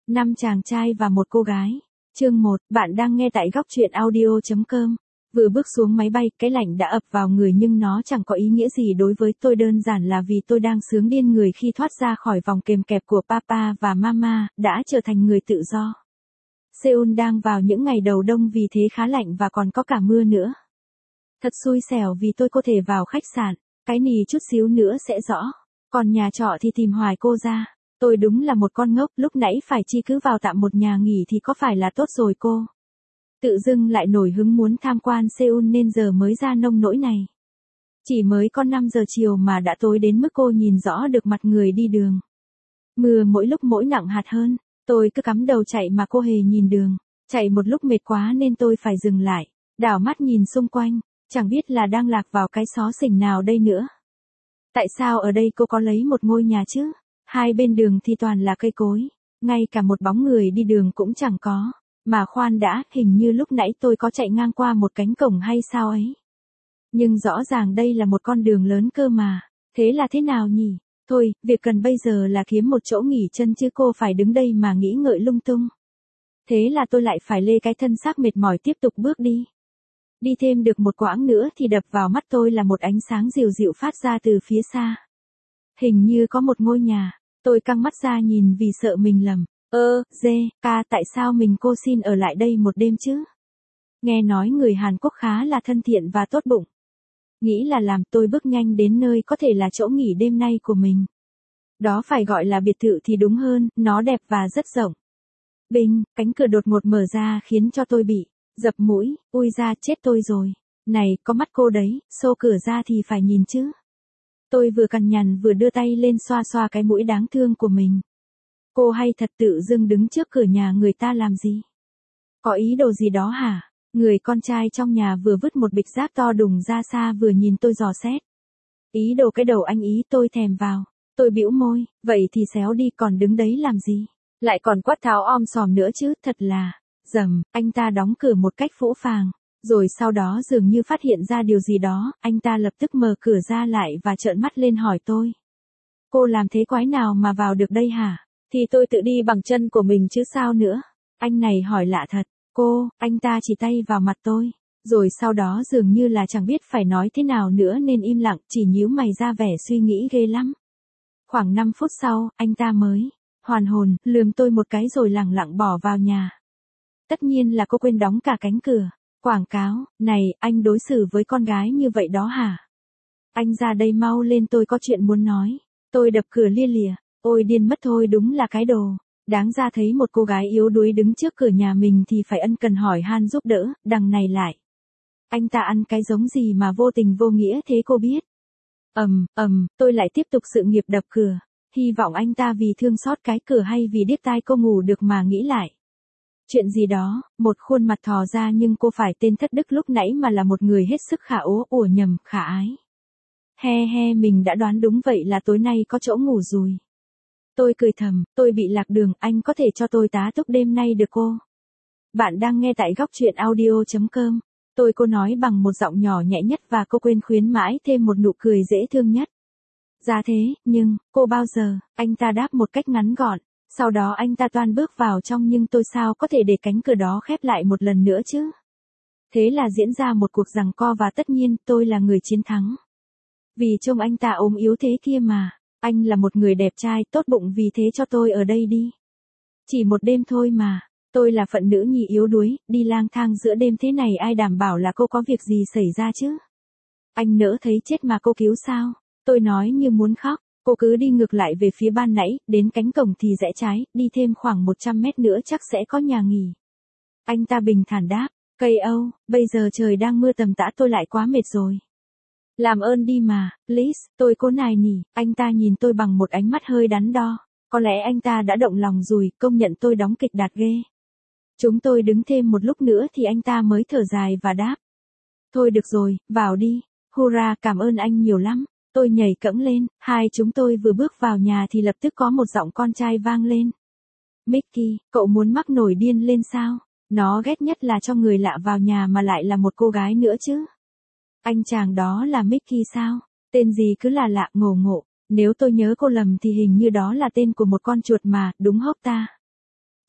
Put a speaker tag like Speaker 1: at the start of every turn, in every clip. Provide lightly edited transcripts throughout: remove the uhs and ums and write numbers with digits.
Speaker 1: 5 chàng trai và một cô gái. Chương 1, bạn đang nghe tại góc truyện audio.com. Vừa bước xuống máy bay, cái lạnh đã ập vào người nhưng nó chẳng có ý nghĩa gì đối với tôi, đơn giản là vì tôi đang sướng điên người khi thoát ra khỏi vòng kềm kẹp của Papa và Mama, đã trở thành người tự do. Seoul đang vào những ngày đầu đông vì thế khá lạnh và còn có cả mưa nữa. Thật xui xẻo vì tôi có thể vào khách sạn, cái nì chút xíu nữa sẽ rõ. Còn nhà trọ thì tìm hoài cô ra. Tôi đúng là một con ngốc, lúc nãy phải chi cứ vào tạm một nhà nghỉ thì có phải là tốt rồi cô. Tự dưng lại nổi hứng muốn tham quan Seoul nên giờ mới ra nông nỗi này. Chỉ mới có 5 giờ chiều mà đã tối đến mức cô nhìn rõ được mặt người đi đường. Mưa mỗi lúc mỗi nặng hạt hơn, tôi cứ cắm đầu chạy mà cô hề nhìn đường. Chạy một lúc mệt quá nên tôi phải dừng lại, đảo mắt nhìn xung quanh, chẳng biết là đang lạc vào cái xó xỉnh nào đây nữa. Tại sao ở đây cô có lấy một ngôi nhà chứ? Hai bên đường thì toàn là cây cối, ngay cả một bóng người đi đường cũng chẳng có. Mà khoan đã, hình như lúc nãy tôi có chạy ngang qua một cánh cổng hay sao ấy. Nhưng rõ ràng đây là một con đường lớn cơ mà, thế là thế nào nhỉ? Thôi, việc cần bây giờ là kiếm một chỗ nghỉ chân chứ cô phải đứng đây mà nghĩ ngợi lung tung. Thế là tôi lại phải lê cái thân xác mệt mỏi tiếp tục bước đi. Đi thêm được một quãng nữa thì đập vào mắt tôi là một ánh sáng dịu dịu phát ra từ phía xa. Hình như có một ngôi nhà, tôi căng mắt ra nhìn vì sợ mình lầm. Tại sao mình cô xin ở lại đây một đêm chứ? Nghe nói người Hàn Quốc khá là thân thiện và tốt bụng. Nghĩ là làm, tôi bước nhanh đến nơi có thể là chỗ nghỉ đêm nay của mình. Đó phải gọi là biệt thự thì đúng hơn, nó đẹp và rất rộng. Binh, cánh cửa đột ngột mở ra khiến cho tôi bị dập mũi, ui ra chết tôi rồi. Này, có mắt cô đấy, xô cửa ra thì phải nhìn chứ. Tôi vừa cằn nhằn vừa đưa tay lên xoa xoa cái mũi đáng thương của mình. Cô hay thật tự dưng đứng trước cửa nhà người ta làm gì? Có ý đồ gì đó hả? Người con trai trong nhà vừa vứt một bịch rác to đùng ra xa vừa nhìn tôi dò xét. Ý đồ cái đầu anh ý tôi thèm vào. Tôi bĩu môi, vậy thì xéo đi còn đứng đấy làm gì? Lại còn quát tháo om sòm nữa chứ, thật là. Dầm, anh ta đóng cửa một cách phũ phàng. Rồi sau đó dường như phát hiện ra điều gì đó, anh ta lập tức mở cửa ra lại và trợn mắt lên hỏi tôi. Cô làm thế quái nào mà vào được đây hả? Thì tôi tự đi bằng chân của mình chứ sao nữa. Anh này hỏi lạ thật. Cô, anh ta chỉ tay vào mặt tôi. Rồi sau đó dường như là chẳng biết phải nói thế nào nữa nên im lặng, chỉ nhíu mày ra vẻ suy nghĩ ghê lắm. Khoảng 5 phút sau, anh ta mới hoàn hồn, lườm tôi một cái rồi lẳng lặng bỏ vào nhà. Tất nhiên là cô quên đóng cả cánh cửa. Quảng cáo, này, anh đối xử với con gái như vậy đó hả? Anh ra đây mau lên, tôi có chuyện muốn nói. Tôi đập cửa lia lịa. Ôi điên mất thôi, đúng là cái đồ. Đáng ra thấy một cô gái yếu đuối đứng trước cửa nhà mình thì phải ân cần hỏi han giúp đỡ, đằng này lại. Anh ta ăn cái giống gì mà vô tình vô nghĩa thế cô biết? Tôi lại tiếp tục sự nghiệp đập cửa. Hy vọng anh ta vì thương xót cái cửa hay vì điếc tai cô ngủ được mà nghĩ lại. Chuyện gì đó, một khuôn mặt thò ra nhưng cô phải tên thất đức lúc nãy mà là một người hết sức khả nhầm, khả ái. Mình đã đoán đúng, vậy là tối nay có chỗ ngủ rồi. Tôi cười thầm, tôi bị lạc đường, anh có thể cho tôi tá túc đêm nay được cô? Bạn đang nghe tại góc truyện audio.com. Cô nói bằng một giọng nhỏ nhẹ nhất và cô quên khuyến mãi thêm một nụ cười dễ thương nhất. Ra thế, nhưng, cô bao giờ? Anh ta đáp một cách ngắn gọn. Sau đó anh ta toan bước vào trong nhưng tôi sao có thể để cánh cửa đó khép lại một lần nữa chứ? Thế là diễn ra một cuộc giằng co và tất nhiên tôi là người chiến thắng. Vì trông anh ta ốm yếu thế kia mà. Anh là một người đẹp trai, tốt bụng, vì thế cho tôi ở đây đi. Chỉ một đêm thôi mà. Tôi là phận nữ nhi yếu đuối, đi lang thang giữa đêm thế này ai đảm bảo là cô có việc gì xảy ra chứ? Anh nỡ thấy chết mà cô cứu sao? Tôi nói như muốn khóc. Cô cứ đi ngược lại về phía ban nãy, đến cánh cổng thì rẽ trái, đi thêm khoảng 100 mét nữa chắc sẽ có nhà nghỉ. Anh ta bình thản đáp, cây Âu, bây giờ trời đang mưa tầm tã tôi lại quá mệt rồi. Làm ơn đi mà, please, tôi cố nài nỉ. Anh ta nhìn tôi bằng một ánh mắt hơi đắn đo. Có lẽ anh ta đã động lòng rồi, công nhận tôi đóng kịch đạt ghê. Chúng tôi đứng thêm một lúc nữa thì anh ta mới thở dài và đáp. Thôi được rồi, vào đi. Hurra, cảm ơn anh nhiều lắm. Tôi nhảy cẫng lên, hai chúng tôi vừa bước vào nhà thì lập tức có một giọng con trai vang lên. Mickey, cậu muốn mắc nổi điên lên sao? Nó ghét nhất là cho người lạ vào nhà mà lại là một cô gái nữa chứ. Anh chàng đó là Mickey sao? Tên gì cứ là lạ ngộ ngộ. Nếu tôi nhớ cô lầm thì hình như đó là tên của một con chuột mà, đúng hốc ta?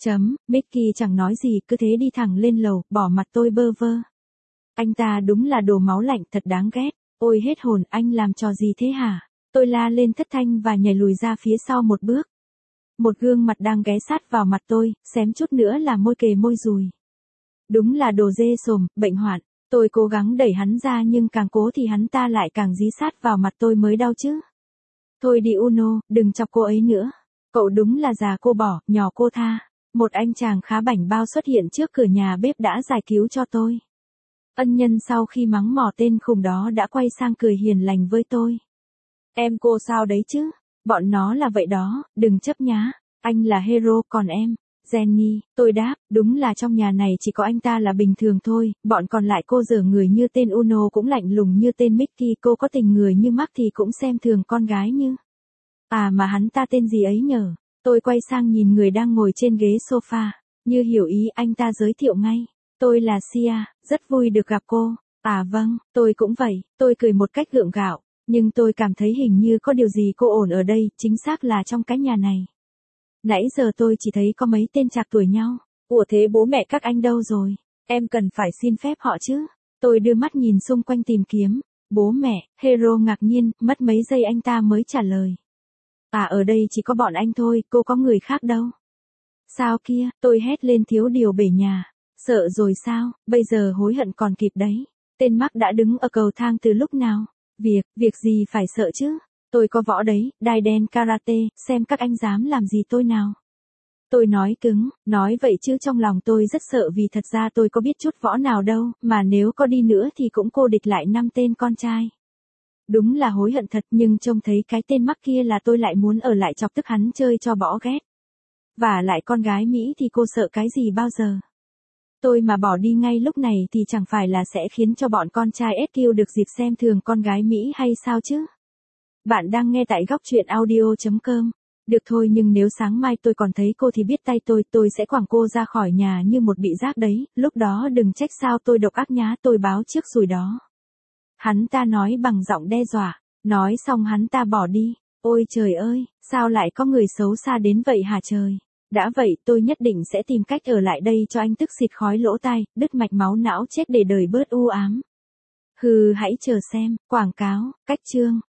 Speaker 1: Mickey chẳng nói gì cứ thế đi thẳng lên lầu, bỏ mặt tôi bơ vơ. Anh ta đúng là đồ máu lạnh thật đáng ghét. Ôi hết hồn, anh làm trò gì thế hả? Tôi la lên thất thanh và nhảy lùi ra phía sau một bước. Một gương mặt đang ghé sát vào mặt tôi, xém chút nữa là môi kề môi dùi. Đúng là đồ dê sồm, bệnh hoạn. Tôi cố gắng đẩy hắn ra nhưng càng cố thì hắn ta lại càng dí sát vào mặt tôi mới đau chứ. Thôi đi Uno, đừng chọc cô ấy nữa. Cậu đúng là già cô bỏ, nhỏ cô tha. Một anh chàng khá bảnh bao xuất hiện trước cửa nhà bếp đã giải cứu cho tôi. Ân nhân sau khi mắng mỏ tên khùng đó đã quay sang cười hiền lành với tôi. Em cô sao đấy chứ? Bọn nó là vậy đó, đừng chấp nhá. Anh là hero còn em. Jenny, tôi đáp, đúng là trong nhà này chỉ có anh ta là bình thường thôi, bọn còn lại cô dở người như tên Uno cũng lạnh lùng như tên Mickey, cô có tình người như Mark thì cũng xem thường con gái như. À mà hắn ta tên gì ấy nhở? Tôi quay sang nhìn người đang ngồi trên ghế sofa, như hiểu ý anh ta giới thiệu ngay. Tôi là Sia, rất vui được gặp cô. À vâng, tôi cũng vậy, tôi cười một cách gượng gạo, nhưng tôi cảm thấy hình như có điều gì cô ổn ở đây, chính xác là trong cái nhà này. Nãy giờ tôi chỉ thấy có mấy tên trạc tuổi nhau. Ủa thế bố mẹ các anh đâu rồi? Em cần phải xin phép họ chứ. Tôi đưa mắt nhìn xung quanh tìm kiếm. Bố mẹ, hero ngạc nhiên, mất mấy giây anh ta mới trả lời. À ở đây chỉ có bọn anh thôi, cô có người khác đâu. Sao kia, tôi hét lên thiếu điều bể nhà. Sợ rồi sao, bây giờ hối hận còn kịp đấy. Tên Mark đã đứng ở cầu thang từ lúc nào? Việc gì phải sợ chứ? Tôi có võ đấy, đai đen karate, xem các anh dám làm gì tôi nào. Tôi nói cứng, nói vậy chứ trong lòng tôi rất sợ vì thật ra tôi có biết chút võ nào đâu, mà nếu có đi nữa thì cũng cô địch lại 5 tên con trai. Đúng là hối hận thật nhưng trông thấy cái tên Mark kia là tôi lại muốn ở lại chọc tức hắn chơi cho bỏ ghét. Và lại con gái Mỹ thì cô sợ cái gì bao giờ. Tôi mà bỏ đi ngay lúc này thì chẳng phải là sẽ khiến cho bọn con trai SQ được dịp xem thường con gái Mỹ hay sao chứ? Bạn đang nghe tại góc truyện audio.com. Được thôi nhưng nếu sáng mai tôi còn thấy cô thì biết tay tôi sẽ quẳng cô ra khỏi nhà như một bị rác đấy, lúc đó đừng trách sao tôi độc ác nhá, tôi báo trước rồi đó. Hắn ta nói bằng giọng đe dọa, nói xong hắn ta bỏ đi. Ôi trời ơi, sao lại có người xấu xa đến vậy hả trời? Đã vậy tôi nhất định sẽ tìm cách ở lại đây cho anh tức xịt khói lỗ tai, đứt mạch máu não chết để đời bớt u ám. Hừ hãy chờ xem, quảng cáo, cách chương.